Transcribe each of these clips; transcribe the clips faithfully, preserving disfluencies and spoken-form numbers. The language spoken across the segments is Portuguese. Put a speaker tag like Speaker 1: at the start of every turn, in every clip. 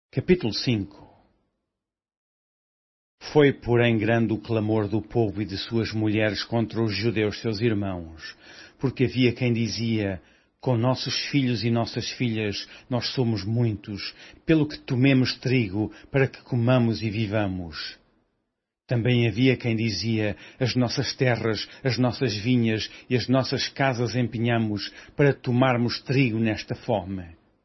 Speaker 1: Capítulo cinco. Foi, porém, grande o clamor do povo e de suas mulheres contra os judeus seus irmãos, porque havia quem dizia: com nossos filhos e nossas filhas nós somos muitos, pelo que tomemos trigo para que comamos e vivamos. Também havia quem dizia: as nossas terras, as nossas vinhas e as nossas casas empenhamos para tomarmos trigo nesta fome.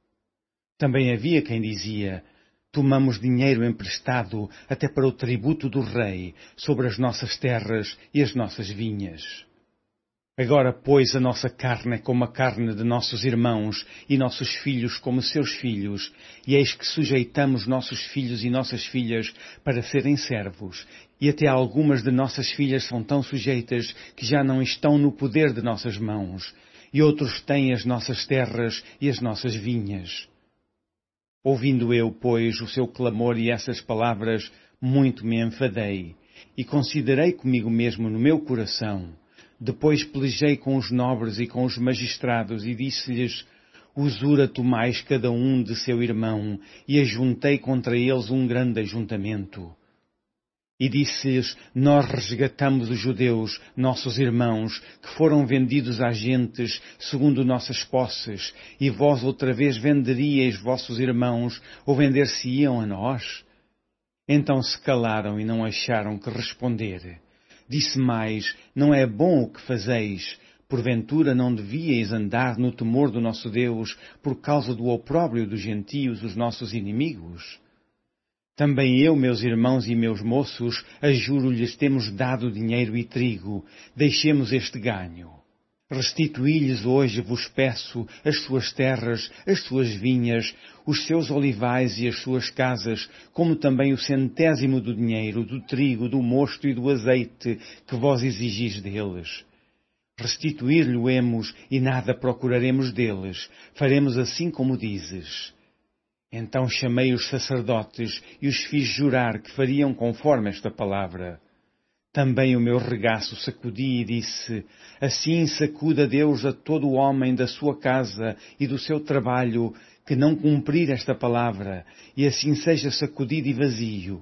Speaker 1: Também havia quem dizia: tomamos dinheiro emprestado até para o tributo do rei sobre as nossas terras e as nossas vinhas. Agora, pois, a nossa carne é como a carne de nossos irmãos e nossos filhos como seus filhos, e eis que sujeitamos nossos filhos e nossas filhas para serem servos, e até algumas de nossas filhas são tão sujeitas que já não estão no poder de nossas mãos, e outros têm as nossas terras e as nossas vinhas. Ouvindo eu, pois, o seu clamor e essas palavras, muito me enfadei, e considerei comigo mesmo no meu coração. Depois pelejei com os nobres e com os magistrados, e disse-lhes: usura tomais cada um de seu irmão, e ajuntei contra eles um grande ajuntamento. E disse-lhes: nós resgatamos os judeus, nossos irmãos, que foram vendidos às gentes, segundo nossas posses, e vós outra vez venderíeis vossos irmãos, ou vender-se-iam a nós? Então se calaram e não acharam que responder. Disse mais: não é bom o que fazeis. Porventura não devíeis andar no temor do nosso Deus, por causa do opróbrio dos gentios, os nossos inimigos? Também eu, meus irmãos e meus moços, a juro-lhes, temos dado dinheiro e trigo. Deixemos este ganho. Restituí-lhes hoje, vos peço, as suas terras, as suas vinhas, os seus olivais e as suas casas, como também o centésimo do dinheiro, do trigo, do mosto e do azeite que vós exigis deles. Restituir-lhe-emos e nada procuraremos deles. Faremos assim como dizes. Então chamei os sacerdotes e os fiz jurar que fariam conforme esta palavra. Também o meu regaço sacudi e disse: assim sacuda Deus a todo o homem da sua casa e do seu trabalho que não cumprir esta palavra, e assim seja sacudido e vazio.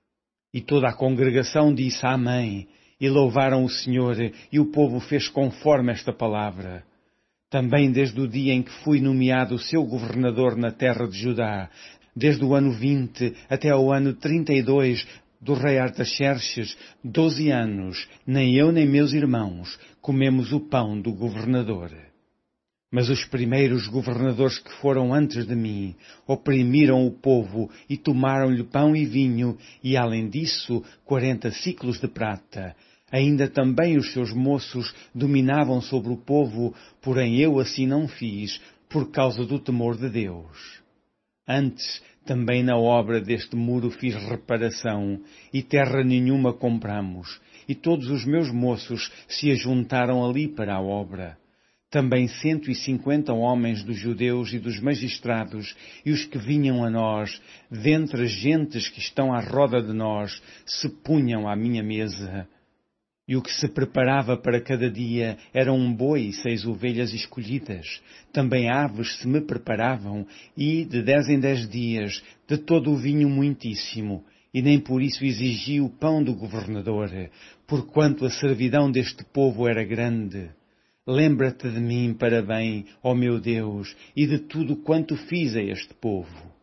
Speaker 1: E toda a congregação disse amém, e louvaram o Senhor, e o povo fez conforme esta palavra. Também desde o dia em que fui nomeado seu governador na terra de Judá, desde o ano vinte até ao ano trinta e dois do rei Artaxerxes, doze anos, nem eu nem meus irmãos comemos o pão do governador. Mas os primeiros governadores que foram antes de mim oprimiram o povo e tomaram-lhe pão e vinho, e além disso quarenta ciclos de prata. Ainda também os seus moços dominavam sobre o povo, porém eu assim não fiz, por causa do temor de Deus. Antes, também na obra deste muro fiz reparação, e terra nenhuma compramos, e todos os meus moços se ajuntaram ali para a obra. Também cento e cinquenta homens dos judeus e dos magistrados, e os que vinham a nós, dentre as gentes que estão à roda de nós, se punham à minha mesa. E o que se preparava para cada dia era um boi e seis ovelhas escolhidas. Também aves se me preparavam, e, de dez em dez dias, de todo o vinho muitíssimo. E nem por isso exigi o pão do governador, porquanto a servidão deste povo era grande. Lembra-te de mim para bem, ó meu Deus, e de tudo quanto fiz a este povo.